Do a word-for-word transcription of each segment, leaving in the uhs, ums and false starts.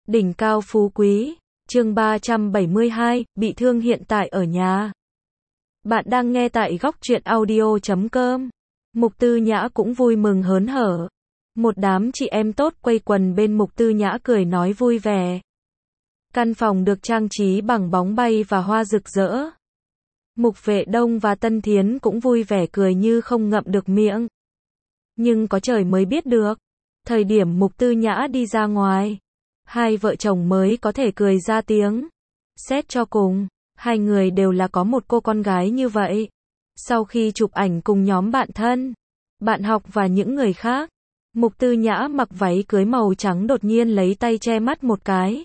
Đỉnh cao phú quý, chương ba trăm bảy mươi hai, bị thương hiện tại ở nhà. Bạn đang nghe tại góc truyện audio chấm com. Mục Tư Nhã cũng vui mừng hớn hở. Một đám chị em tốt quây quần bên Mục Tư Nhã cười nói vui vẻ. Căn phòng được trang trí bằng bóng bay và hoa rực rỡ. Mục Vệ Đông và Tân Thiến cũng vui vẻ cười như không ngậm được miệng. Nhưng có trời mới biết được. Thời điểm Mục Tư Nhã đi ra ngoài, hai vợ chồng mới có thể cười ra tiếng. Xét cho cùng, hai người đều là có một cô con gái như vậy. Sau khi chụp ảnh cùng nhóm bạn thân, bạn học và những người khác, Mục Tư Nhã mặc váy cưới màu trắng đột nhiên lấy tay che mắt một cái.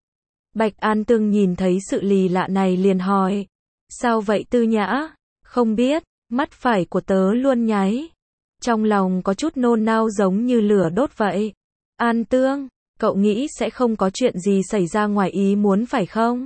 Bạch An Tương nhìn thấy sự lì lạ này liền hỏi. Sao vậy Tư Nhã? Không biết, mắt phải của tớ luôn nháy. Trong lòng có chút nôn nao giống như lửa đốt vậy. An Tương, cậu nghĩ sẽ không có chuyện gì xảy ra ngoài ý muốn phải không?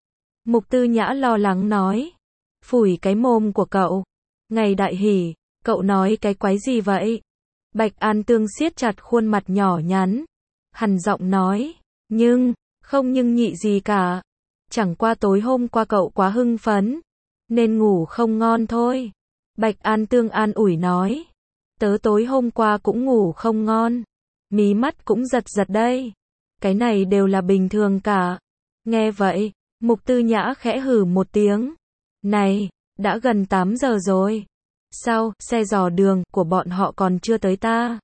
Mục Tư Nhã lo lắng nói. Phủi cái mồm của cậu. Ngày đại hỉ, cậu nói cái quái gì vậy? Bạch An Tương siết chặt khuôn mặt nhỏ nhắn. Hằn giọng nói. Nhưng, không nhưng nhị gì cả. Chẳng qua tối hôm qua cậu quá hưng phấn, nên ngủ không ngon thôi. Bạch An Tương an ủi nói. Tớ tối hôm qua cũng ngủ không ngon. Mí mắt cũng giật giật đây. Cái này đều là bình thường cả. Nghe vậy, Mục Tư Nhã khẽ hừ một tiếng. Này, đã gần tám giờ rồi. Sao, xe dò đường của bọn họ còn chưa tới ta?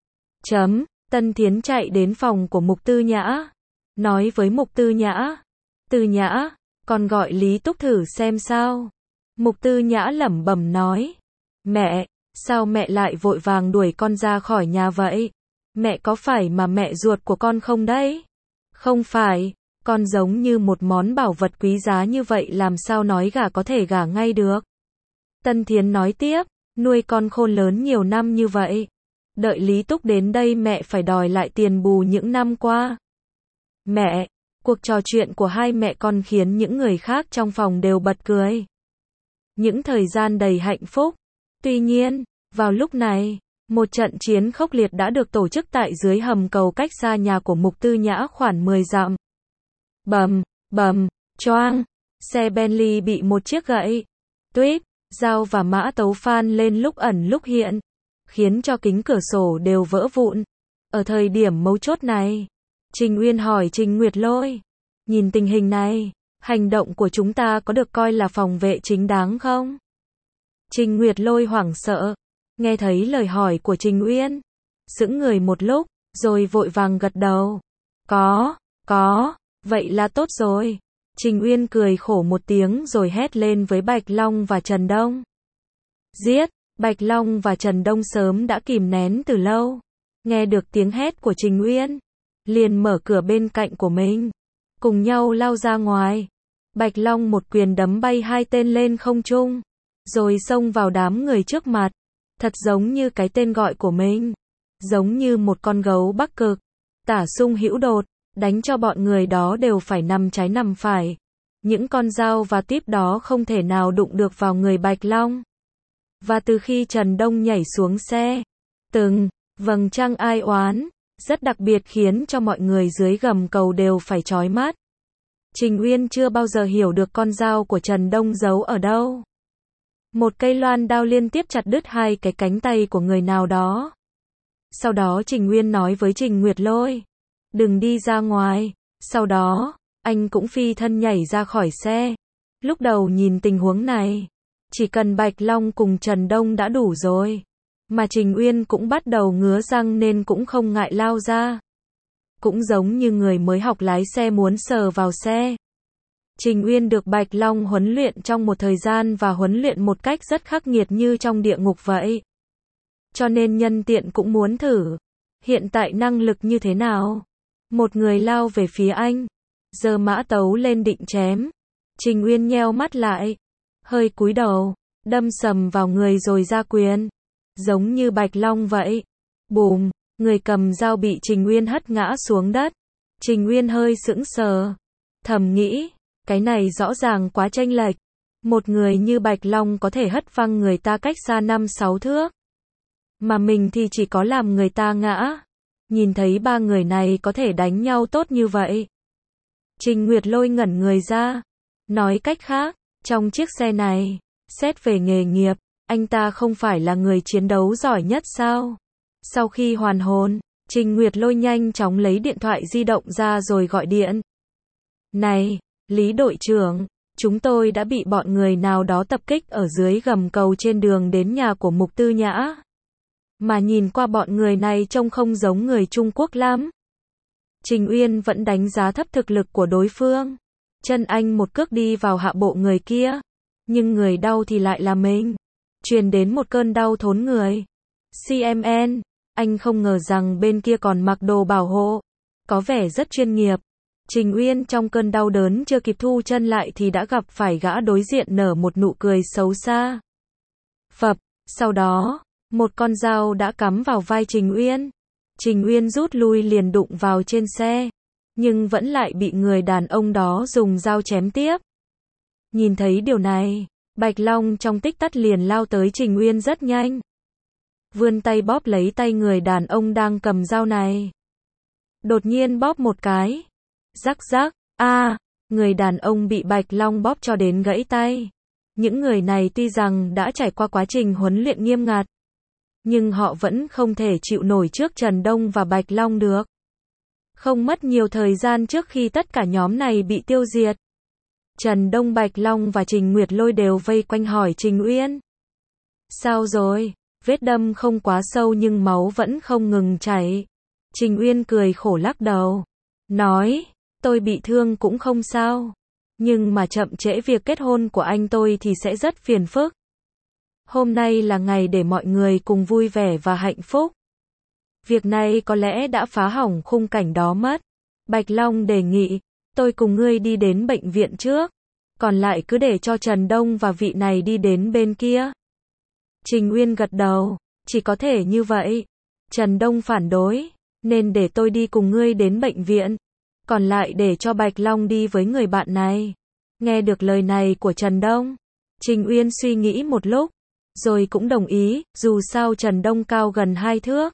Chấm, Tân Thiến chạy đến phòng của Mục Tư Nhã. Nói với Mục Tư Nhã. Tư Nhã, con gọi Lý Túc thử xem sao. Mục Tư Nhã lẩm bẩm nói. Mẹ, sao mẹ lại vội vàng đuổi con ra khỏi nhà vậy? Mẹ có phải mà mẹ ruột của con không đấy? Không phải, con giống như một món bảo vật quý giá như vậy làm sao nói gả có thể gả ngay được. Tân Thiến nói tiếp, nuôi con khôn lớn nhiều năm như vậy. Đợi Lý Túc đến đây mẹ phải đòi lại tiền bù những năm qua. Mẹ, cuộc trò chuyện của hai mẹ con khiến những người khác trong phòng đều bật cười. Những thời gian đầy hạnh phúc. Tuy nhiên, vào lúc này, một trận chiến khốc liệt đã được tổ chức tại dưới hầm cầu cách xa nhà của Mục Tư Nhã khoảng mười dặm. Bầm, bầm, choang, xe Bentley bị một chiếc gậy, tuýp, dao và mã tấu phan lên lúc ẩn lúc hiện, khiến cho kính cửa sổ đều vỡ vụn. Ở thời điểm mấu chốt này, Trình Uyên hỏi Trình Nguyệt Lôi, nhìn tình hình này, hành động của chúng ta có được coi là phòng vệ chính đáng không? Trình Nguyệt Lôi hoảng sợ, nghe thấy lời hỏi của Trình Uyên, sững người một lúc, rồi vội vàng gật đầu. Có, có, vậy là tốt rồi. Trình Uyên cười khổ một tiếng rồi hét lên với Bạch Long và Trần Đông. Giết, Bạch Long và Trần Đông sớm đã kìm nén từ lâu. Nghe được tiếng hét của Trình Uyên, liền mở cửa bên cạnh của mình, cùng nhau lao ra ngoài. Bạch Long một quyền đấm bay hai tên lên không trung, rồi xông vào đám người trước mặt, thật giống như cái tên gọi của mình, giống như một con gấu Bắc Cực, tả sung hữu đột, đánh cho bọn người đó đều phải nằm trái nằm phải. Những con dao và típ đó không thể nào đụng được vào người Bạch Long. Và từ khi Trần Đông nhảy xuống xe, từng vầng trăng ai oán, rất đặc biệt khiến cho mọi người dưới gầm cầu đều phải chói mắt. Trình Uyên chưa bao giờ hiểu được con dao của Trần Đông giấu ở đâu. Một cây loan đao liên tiếp chặt đứt hai cái cánh tay của người nào đó. Sau đó Trình Uyên nói với Trình Nguyệt Lôi, đừng đi ra ngoài. Sau đó, anh cũng phi thân nhảy ra khỏi xe. Lúc đầu nhìn tình huống này, chỉ cần Bạch Long cùng Trần Đông đã đủ rồi. Mà Trình Uyên cũng bắt đầu ngứa răng nên cũng không ngại lao ra. Cũng giống như người mới học lái xe muốn sờ vào xe. Trình Uyên được Bạch Long huấn luyện trong một thời gian và huấn luyện một cách rất khắc nghiệt như trong địa ngục vậy. Cho nên nhân tiện cũng muốn thử. Hiện tại năng lực như thế nào? Một người lao về phía anh, giơ mã tấu lên định chém. Trình Uyên nheo mắt lại, hơi cúi đầu, đâm sầm vào người rồi ra quyền. Giống như Bạch Long vậy. Bùm, người cầm dao bị Trình Uyên hất ngã xuống đất. Trình Uyên hơi sững sờ, thầm nghĩ, cái này rõ ràng quá chênh lệch. Một người như Bạch Long có thể hất văng người ta cách xa năm sáu thước. Mà mình thì chỉ có làm người ta ngã. Nhìn thấy ba người này có thể đánh nhau tốt như vậy. Trình Nguyệt Lôi ngẩn người ra. Nói cách khác, trong chiếc xe này, xét về nghề nghiệp, anh ta không phải là người chiến đấu giỏi nhất sao? Sau khi hoàn hồn, Trình Nguyệt Lôi nhanh chóng lấy điện thoại di động ra rồi gọi điện. Này, Lý đội trưởng, chúng tôi đã bị bọn người nào đó tập kích ở dưới gầm cầu trên đường đến nhà của Mục Tư Nhã. Mà nhìn qua bọn người này trông không giống người Trung Quốc lắm. Trình Uyên vẫn đánh giá thấp thực lực của đối phương. Chân anh một cước đi vào hạ bộ người kia. Nhưng người đau thì lại là mình. Truyền đến một cơn đau thốn người. xê em en, anh không ngờ rằng bên kia còn mặc đồ bảo hộ. Có vẻ rất chuyên nghiệp. Trình Uyên trong cơn đau đớn chưa kịp thu chân lại thì đã gặp phải gã đối diện nở một nụ cười xấu xa. Phập, sau đó, một con dao đã cắm vào vai Trình Uyên. Trình Uyên rút lui liền đụng vào trên xe, nhưng vẫn lại bị người đàn ông đó dùng dao chém tiếp. Nhìn thấy điều này, Bạch Long trong tích tắc liền lao tới Trình Uyên rất nhanh. Vươn tay bóp lấy tay người đàn ông đang cầm dao này. Đột nhiên bóp một cái. Rắc rắc, a, à, người đàn ông bị Bạch Long bóp cho đến gãy tay. Những người này tuy rằng đã trải qua quá trình huấn luyện nghiêm ngặt, nhưng họ vẫn không thể chịu nổi trước Trần Đông và Bạch Long được. Không mất nhiều thời gian trước khi tất cả nhóm này bị tiêu diệt. Trần Đông, Bạch Long và Trình Nguyệt Lôi đều vây quanh hỏi Trình Uyên. Sao rồi? Vết đâm không quá sâu nhưng máu vẫn không ngừng chảy. Trình Uyên cười khổ lắc đầu. Nói, tôi bị thương cũng không sao. Nhưng mà chậm trễ việc kết hôn của anh tôi thì sẽ rất phiền phức. Hôm nay là ngày để mọi người cùng vui vẻ và hạnh phúc. Việc này có lẽ đã phá hỏng khung cảnh đó mất. Bạch Long đề nghị, tôi cùng ngươi đi đến bệnh viện trước. Còn lại cứ để cho Trần Đông và vị này đi đến bên kia. Trình Uyên gật đầu, chỉ có thể như vậy. Trần Đông phản đối, nên để tôi đi cùng ngươi đến bệnh viện. Còn lại để cho Bạch Long đi với người bạn này. Nghe được lời này của Trần Đông, Trình Uyên suy nghĩ một lúc, rồi cũng đồng ý, dù sao Trần Đông cao gần hai thước.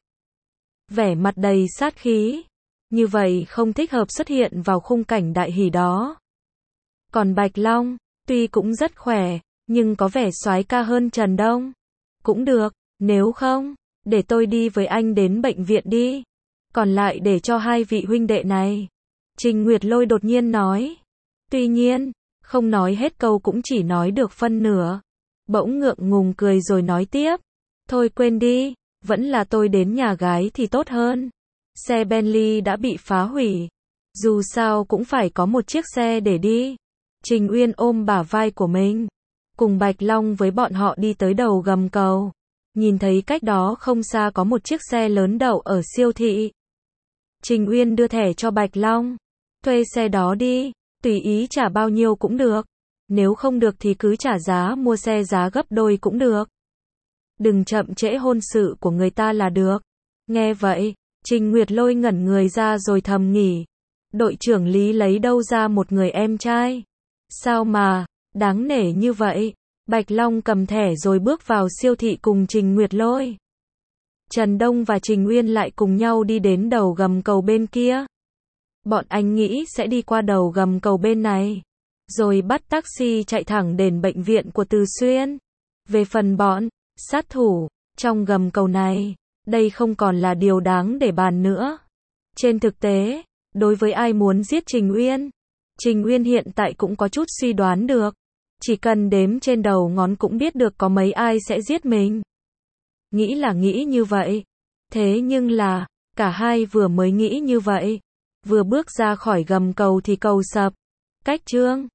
Vẻ mặt đầy sát khí. Như vậy không thích hợp xuất hiện vào khung cảnh đại hỷ đó. Còn Bạch Long, tuy cũng rất khỏe, nhưng có vẻ soái ca hơn Trần Đông. Cũng được, nếu không, để tôi đi với anh đến bệnh viện đi. Còn lại để cho hai vị huynh đệ này. Trình Nguyệt Lôi đột nhiên nói. Tuy nhiên, không nói hết câu cũng chỉ nói được phân nửa. Bỗng ngượng ngùng cười rồi nói tiếp. Thôi quên đi, vẫn là tôi đến nhà gái thì tốt hơn. Xe Bentley đã bị phá hủy. Dù sao cũng phải có một chiếc xe để đi. Trình Uyên ôm bả vai của mình. Cùng Bạch Long với bọn họ đi tới đầu gầm cầu. Nhìn thấy cách đó không xa có một chiếc xe lớn đậu ở siêu thị. Trình Uyên đưa thẻ cho Bạch Long. Thuê xe đó đi, tùy ý trả bao nhiêu cũng được. Nếu không được thì cứ trả giá mua xe giá gấp đôi cũng được. Đừng chậm trễ hôn sự của người ta là được. Nghe vậy, Trình Nguyệt Lôi ngẩn người ra rồi thầm nghỉ. Đội trưởng Lý lấy đâu ra một người em trai? Sao mà, đáng nể như vậy? Bạch Long cầm thẻ rồi bước vào siêu thị cùng Trình Nguyệt Lôi. Trần Đông và Trình Uyên lại cùng nhau đi đến đầu gầm cầu bên kia. Bọn anh nghĩ sẽ đi qua đầu gầm cầu bên này, rồi bắt taxi chạy thẳng đến bệnh viện của Từ Xuyên. Về phần bọn sát thủ trong gầm cầu này, đây không còn là điều đáng để bàn nữa. Trên thực tế, đối với ai muốn giết Trình Uyên, Trình Uyên hiện tại cũng có chút suy đoán được. Chỉ cần đếm trên đầu ngón cũng biết được có mấy ai sẽ giết mình. Nghĩ là nghĩ như vậy. Thế nhưng là, cả hai vừa mới nghĩ như vậy, vừa bước ra khỏi gầm cầu thì cầu sập. Cách chương